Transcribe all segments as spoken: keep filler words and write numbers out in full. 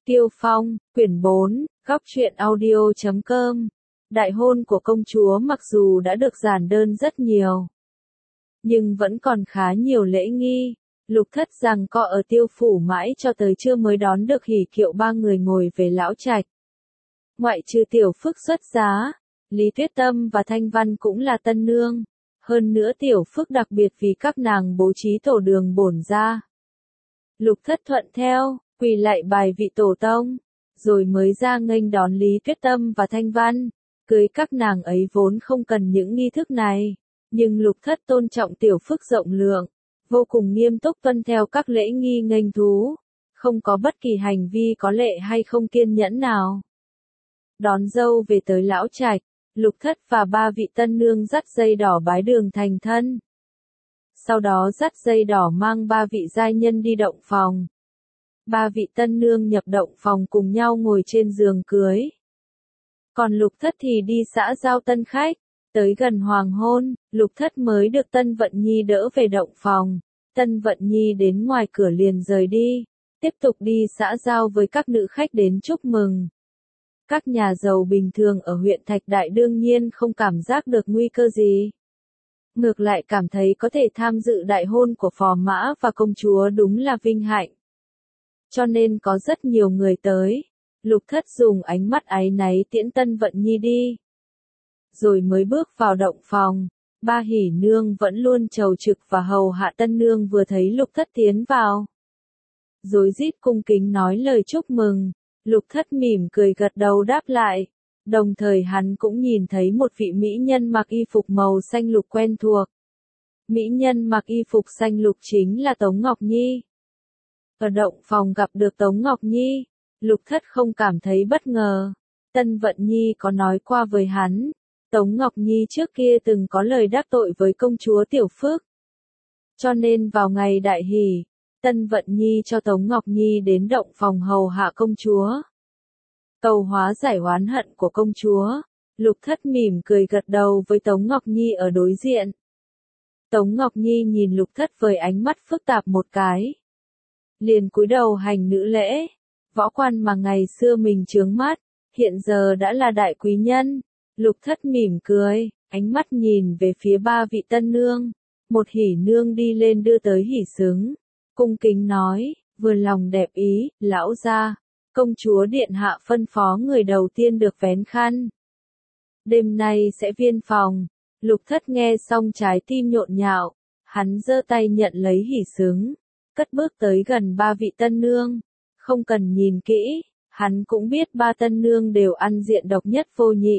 Tiêu Phong, quyển bốn, góc truyện audio chấm com. Đại hôn của công chúa mặc dù đã được giản đơn rất nhiều, nhưng vẫn còn khá nhiều lễ nghi. Lục Thất rằng co ở Tiêu phủ mãi cho tới trưa mới đón được hỉ kiệu ba người ngồi về lão trạch. Ngoại trừ Tiểu Phước xuất giá, Lý Tuyết Tâm và Thanh Văn cũng là tân nương. Hơn nữa Tiểu Phước đặc biệt vì các nàng bố trí tổ đường bổn ra. Lục Thất thuận theo, quỳ lạy bài vị tổ tông, rồi mới ra nghênh đón Lý Tuyết Tâm và Thanh Văn. Cưới các nàng ấy vốn không cần những nghi thức này, nhưng Lục Thất tôn trọng Tiểu Phước rộng lượng, vô cùng nghiêm túc tuân theo các lễ nghi nghênh thú, không có bất kỳ hành vi có lệ hay không kiên nhẫn nào. Đón dâu về tới lão trạch, Lục Thất và ba vị tân nương dắt dây đỏ bái đường thành thân. Sau đó dắt dây đỏ mang ba vị giai nhân đi động phòng. Ba vị tân nương nhập động phòng cùng nhau ngồi trên giường cưới. Còn Lục Thất thì đi xã giao tân khách. Tới gần hoàng hôn, Lục Thất mới được Tân Vận Nhi đỡ về động phòng. Tân Vận Nhi đến ngoài cửa liền rời đi, tiếp tục đi xã giao với các nữ khách đến chúc mừng. Các nhà giàu bình thường ở huyện Thạch Đại đương nhiên không cảm giác được nguy cơ gì. Ngược lại cảm thấy có thể tham dự đại hôn của phò mã và công chúa đúng là vinh hạnh. Cho nên có rất nhiều người tới. Lục Thất dùng ánh mắt áy náy tiễn Tân Vận Nhi đi. Rồi mới bước vào động phòng. Ba hỉ nương vẫn luôn trầu trực và hầu hạ tân nương vừa thấy Lục Thất tiến vào. Rồi rít cung kính nói lời chúc mừng. Lục Thất mỉm cười gật đầu đáp lại. Đồng thời hắn cũng nhìn thấy một vị mỹ nhân mặc y phục màu xanh lục quen thuộc. Mỹ nhân mặc y phục xanh lục chính là Tống Ngọc Nhi. Ở động phòng gặp được Tống Ngọc Nhi, Lục Thất không cảm thấy bất ngờ. Tân Vận Nhi có nói qua với hắn, Tống Ngọc Nhi trước kia từng có lời đắc tội với công chúa Tiểu Phước. Cho nên vào ngày đại hỷ, Tân Vận Nhi cho Tống Ngọc Nhi đến động phòng hầu hạ công chúa. Cầu hóa giải oán hận của công chúa, Lục Thất mỉm cười gật đầu với Tống Ngọc Nhi ở đối diện. Tống Ngọc Nhi nhìn Lục Thất với ánh mắt phức tạp một cái. Liền cúi đầu hành nữ lễ. Võ quan mà ngày xưa mình chướng mắt, hiện giờ đã là đại quý nhân. Lục Thất mỉm cười, ánh mắt nhìn về phía ba vị tân nương. Một hỉ nương đi lên đưa tới hỉ xứng, cung kính nói, vừa lòng đẹp ý, lão gia, công chúa điện hạ phân phó người đầu tiên được vén khăn. Đêm nay sẽ viên phòng. Lục Thất nghe xong trái tim nhộn nhạo, hắn giơ tay nhận lấy hỉ xứng, cất bước tới gần ba vị tân nương. Không cần nhìn kỹ, hắn cũng biết ba tân nương đều ăn diện độc nhất vô nhị.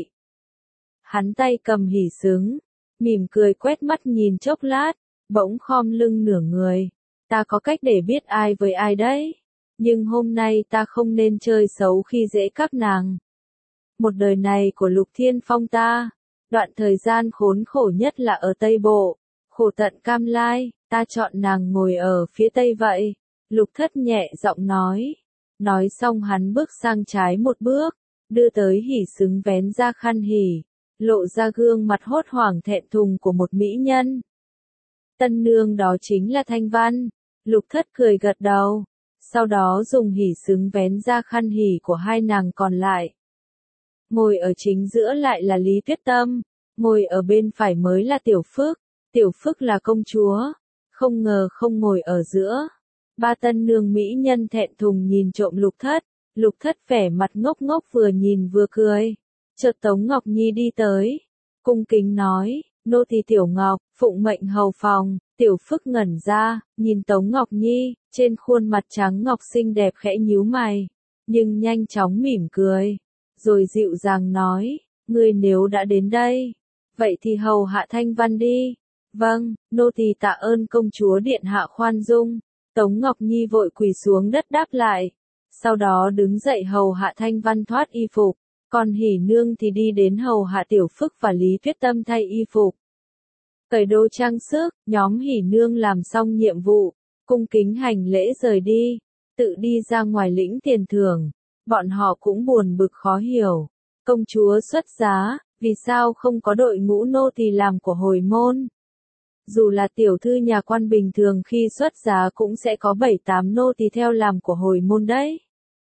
Hắn tay cầm hỉ xứng, mỉm cười quét mắt nhìn chốc lát, bỗng khom lưng nửa người. Ta có cách để biết ai với ai đấy, nhưng hôm nay ta không nên chơi xấu khi dễ các nàng. Một đời này của Lục Thiên Phong ta, đoạn thời gian khốn khổ nhất là ở Tây Bộ, khổ tận cam lai, ta chọn nàng ngồi ở phía Tây vậy. Lục Thất nhẹ giọng nói. Nói xong hắn bước sang trái một bước, đưa tới hỉ xứng vén ra khăn hỉ, lộ ra gương mặt hốt hoảng thẹn thùng của một mỹ nhân. Tân nương đó chính là Thanh Văn. Lục Thất cười gật đầu, sau đó dùng hỉ xứng vén ra khăn hỉ của hai nàng còn lại. Ngồi ở chính giữa lại là Lý Tuyết Tâm, ngồi ở bên phải mới là Tiểu Phước. Tiểu Phước là công chúa, không ngờ không ngồi ở giữa. Ba tân nương mỹ nhân thẹn thùng nhìn trộm Lục Thất. Lục Thất vẻ mặt ngốc ngốc vừa nhìn vừa cười. Chợt Tống Ngọc Nhi đi tới, cung kính nói, nô tỳ Tiểu Ngọc, phụng mệnh hầu phòng. Tiểu Phước ngẩn ra, nhìn Tống Ngọc Nhi, trên khuôn mặt trắng ngọc xinh đẹp khẽ nhíu mày, nhưng nhanh chóng mỉm cười, rồi dịu dàng nói, ngươi nếu đã đến đây, vậy thì hầu hạ Thanh Văn đi. Vâng, nô tỳ tạ ơn công chúa điện hạ khoan dung. Tống Ngọc Nhi vội quỳ xuống đất đáp lại, sau đó đứng dậy hầu hạ Thanh Văn thoát y phục, còn hỉ nương thì đi đến hầu hạ Tiểu Phước và Lý Tuyết Tâm thay y phục. Cởi đồ trang sức, nhóm hỉ nương làm xong nhiệm vụ, cung kính hành lễ rời đi, tự đi ra ngoài lĩnh tiền thưởng. Bọn họ cũng buồn bực khó hiểu, công chúa xuất giá, vì sao không có đội ngũ nô tỳ làm của hồi môn? Dù là tiểu thư nhà quan bình thường khi xuất giá cũng sẽ có bảy tám nô tỳ theo làm của hồi môn đấy.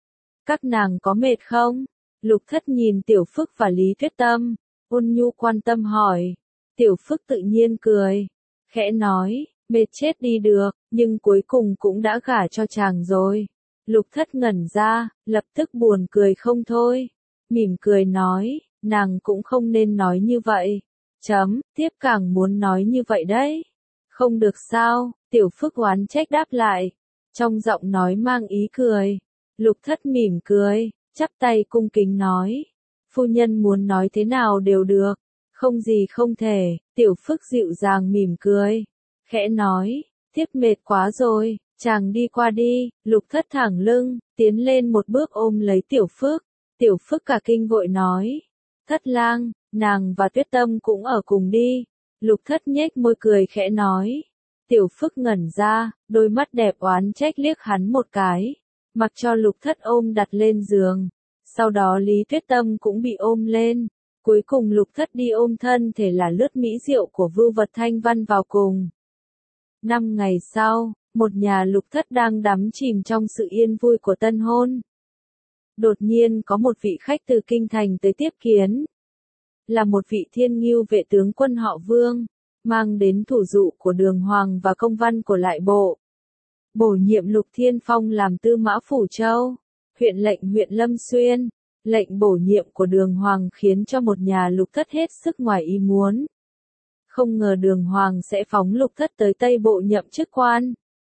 Các nàng có mệt không? Lục Thất nhìn Tiểu Phức và Lý Tuyết Tâm, ôn nhu quan tâm hỏi. Tiểu Phức tự nhiên cười, khẽ nói, mệt chết đi được, nhưng cuối cùng cũng đã gả cho chàng rồi. Lục Thất ngẩn ra, lập tức buồn cười không thôi, mỉm cười nói, nàng cũng không nên nói như vậy. Chấm, tiếp càng muốn nói như vậy đấy. Không được sao, Tiểu Phức oán trách đáp lại, trong giọng nói mang ý cười. Lục Thất mỉm cười, chắp tay cung kính nói, phu nhân muốn nói thế nào đều được, không gì không thể. Tiểu Phức dịu dàng mỉm cười, khẽ nói, tiếp mệt quá rồi, chàng đi qua đi. Lục Thất thẳng lưng, tiến lên một bước ôm lấy Tiểu Phức. Tiểu Phức cả kinh vội nói, Thất lang, nàng và Tuyết Tâm cũng ở cùng đi. Lục Thất nhếch môi cười khẽ nói. Tiểu Phức ngẩn ra, đôi mắt đẹp oán trách liếc hắn một cái, mặc cho Lục Thất ôm đặt lên giường. Sau đó Lý Tuyết Tâm cũng bị ôm lên. Cuối cùng Lục Thất đi ôm thân thể là lướt mỹ diệu của Vưu Vật Thanh Văn vào cùng. Năm ngày sau, một nhà Lục Thất đang đắm chìm trong sự yên vui của tân hôn. Đột nhiên có một vị khách từ kinh thành tới tiếp kiến. Là một vị thiên ngưu vệ tướng quân họ Vương, mang đến thủ dụ của Đường Hoàng và công văn của lại bộ. Bổ nhiệm Lục Thiên Phong làm tư mã Phủ Châu, huyện lệnh huyện Lâm Xuyên. Lệnh bổ nhiệm của Đường Hoàng khiến cho một nhà Lục Thất hết sức ngoài ý muốn. Không ngờ Đường Hoàng sẽ phóng Lục Thất tới Tây Bộ nhậm chức quan.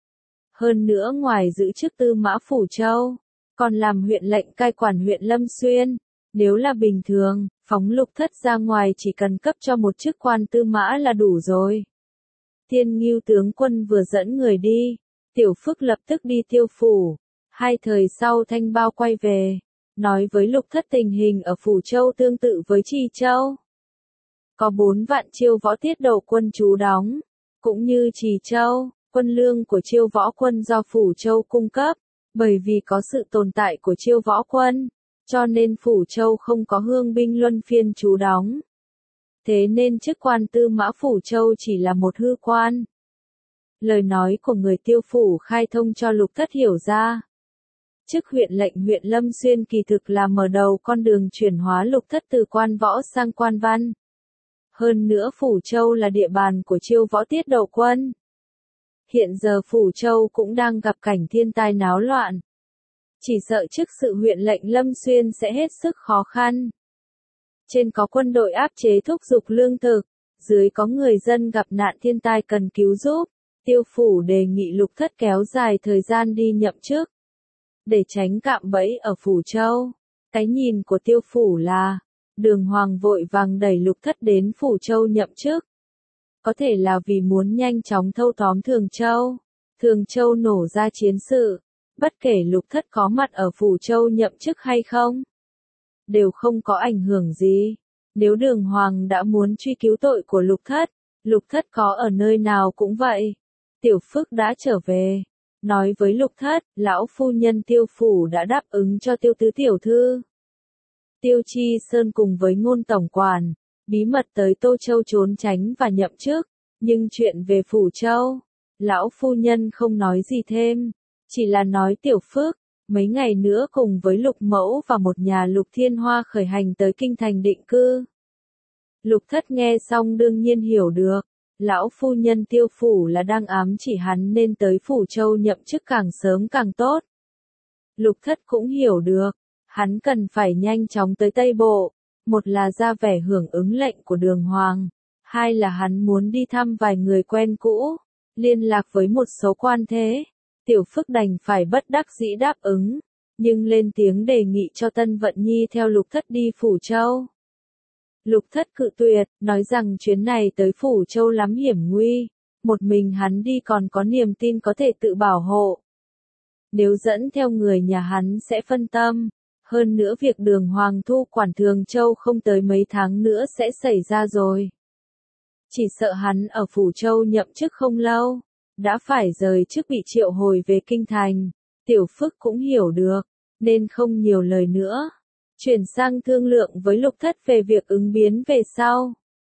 Hơn nữa ngoài giữ chức tư mã Phủ Châu, còn làm huyện lệnh cai quản huyện Lâm Xuyên. Nếu là bình thường, phóng Lục Thất ra ngoài chỉ cần cấp cho một chức quan tư mã là đủ rồi. Thiên Ngưu tướng quân vừa dẫn người đi, Tiểu Phức lập tức đi Tiêu phủ. Hai thời sau Thanh Bao quay về, nói với Lục Thất tình hình ở Phủ Châu tương tự với Trì Châu. Có bốn vạn chiêu võ tiết đầu quân trú đóng, cũng như Trì Châu, quân lương của chiêu võ quân do Phủ Châu cung cấp. Bởi vì có sự tồn tại của chiêu võ quân, cho nên Phủ Châu không có hương binh luân phiên trú đóng. Thế nên chức quan tư mã Phủ Châu chỉ là một hư quan. Lời nói của người Tiêu phủ khai thông cho Lục Thất hiểu ra. Chức huyện lệnh huyện Lâm Xuyên kỳ thực là mở đầu con đường chuyển hóa Lục Thất từ quan võ sang quan văn. Hơn nữa Phủ Châu là địa bàn của chiêu võ tiết đầu quân. Hiện giờ Phủ Châu cũng đang gặp cảnh thiên tai náo loạn. Chỉ sợ chức sự huyện lệnh Lâm Xuyên sẽ hết sức khó khăn. Trên có quân đội áp chế thúc giục lương thực, dưới có người dân gặp nạn thiên tai cần cứu giúp. Tiêu phủ đề nghị Lục Thất kéo dài thời gian đi nhậm chức, để tránh cạm bẫy ở Phủ Châu. Cái nhìn của Tiêu phủ là, Đường Hoàng vội vàng đẩy Lục Thất đến Phủ Châu nhậm chức. Có thể là vì muốn nhanh chóng thâu tóm Thường Châu. Thường Châu nổ ra chiến sự, bất kể Lục Thất có mặt ở Phủ Châu nhậm chức hay không, đều không có ảnh hưởng gì. Nếu Đường Hoàng đã muốn truy cứu tội của Lục Thất, Lục Thất có ở nơi nào cũng vậy. Tiểu Phức đã trở về, nói với Lục Thất, lão phu nhân Tiêu phủ đã đáp ứng cho Tiêu tứ tiểu thư. Tiêu Chi Sơn cùng với Ngôn tổng quản, bí mật tới Tô Châu trốn tránh và nhậm chức, nhưng chuyện về Phủ Châu, lão phu nhân không nói gì thêm, chỉ là nói Tiểu Phức, mấy ngày nữa cùng với Lục Mẫu và một nhà Lục Thiên Hoa khởi hành tới kinh thành định cư. Lục Thất nghe xong đương nhiên hiểu được, lão phu nhân Tiêu phủ là đang ám chỉ hắn nên tới Phủ Châu nhậm chức càng sớm càng tốt. Lục Thất cũng hiểu được, hắn cần phải nhanh chóng tới Tây Bộ, một là ra vẻ hưởng ứng lệnh của Đường Hoàng, hai là hắn muốn đi thăm vài người quen cũ, liên lạc với một số quan thế. Tiểu Phức đành phải bất đắc dĩ đáp ứng, nhưng lên tiếng đề nghị cho Tân Vận Nhi theo Lục Thất đi Phủ Châu. Lục Thất cự tuyệt, nói rằng chuyến này tới Phủ Châu lắm hiểm nguy, một mình hắn đi còn có niềm tin có thể tự bảo hộ. Nếu dẫn theo người nhà hắn sẽ phân tâm, hơn nữa việc Đường Hoàng thu quản Thường Châu không tới mấy tháng nữa sẽ xảy ra rồi. Chỉ sợ hắn ở Phủ Châu nhậm chức không lâu, đã phải rời chức bị triệu hồi về kinh thành. Tiểu Phức cũng hiểu được, nên không nhiều lời nữa, chuyển sang thương lượng với Lục Thất về việc ứng biến về sau.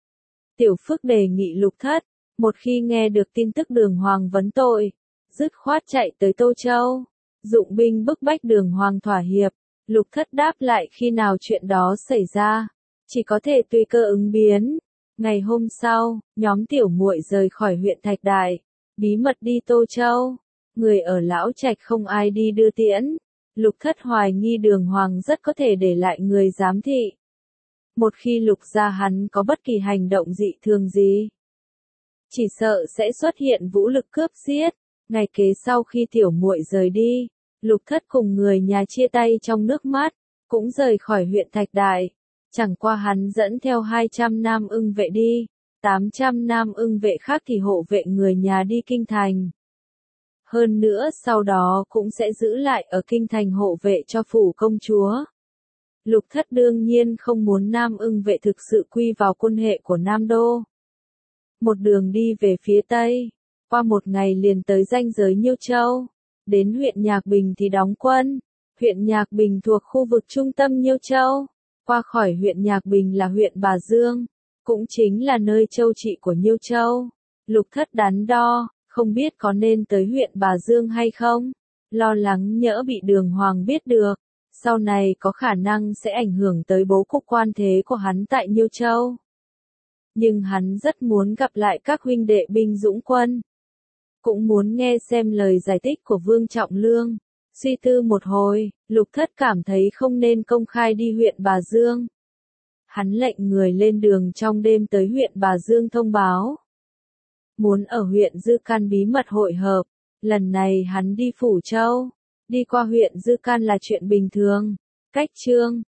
Tiểu Phức đề nghị Lục Thất, một khi nghe được tin tức Đường Hoàng vấn tội, dứt khoát chạy tới Tô Châu, dụng binh bức bách Đường Hoàng thỏa hiệp, Lục Thất đáp lại khi nào chuyện đó xảy ra, chỉ có thể tùy cơ ứng biến. Ngày hôm sau, nhóm tiểu muội rời khỏi huyện Thạch Đại, bí mật đi Tô Châu. Người ở Lão Trạch không ai đi đưa tiễn. Lục Thất hoài nghi Đường Hoàng rất có thể để lại người giám thị. Một khi Lục gia hắn có bất kỳ hành động dị thường gì, chỉ sợ sẽ xuất hiện vũ lực cướp giết. Ngày kế sau khi tiểu muội rời đi, Lục Thất cùng người nhà chia tay trong nước mắt, cũng rời khỏi huyện Thạch Đại. Chẳng qua hắn dẫn theo hai trăm nam ưng vệ đi, tám trăm nam ưng vệ khác thì hộ vệ người nhà đi kinh thành. Hơn nữa sau đó cũng sẽ giữ lại ở kinh thành hộ vệ cho phủ công chúa. Lục Thất đương nhiên không muốn nam ưng vệ thực sự quy vào quân hệ của Nam Đô. Một đường đi về phía Tây, qua một ngày liền tới ranh giới Nhiêu Châu. Đến huyện Nhạc Bình thì đóng quân. Huyện Nhạc Bình thuộc khu vực trung tâm Nhiêu Châu. Qua khỏi huyện Nhạc Bình là huyện Bà Dương, cũng chính là nơi châu trị của Nhiêu Châu. Lục Thất đắn đo, không biết có nên tới huyện Bà Dương hay không. Lo lắng nhỡ bị Đường Hoàng biết được, sau này có khả năng sẽ ảnh hưởng tới bố cục quan thế của hắn tại Nhiêu Châu. Nhưng hắn rất muốn gặp lại các huynh đệ binh dũng quân. Cũng muốn nghe xem lời giải thích của Vương Trọng Lương. Suy tư một hồi, Lục Thất cảm thấy không nên công khai đi huyện Bà Dương. Hắn lệnh người lên đường trong đêm tới huyện Bà Dương thông báo. Muốn ở huyện Dư Can bí mật hội hợp. Lần này hắn đi Phủ Châu. Đi qua huyện Dư Can là chuyện bình thường. Cách Trương,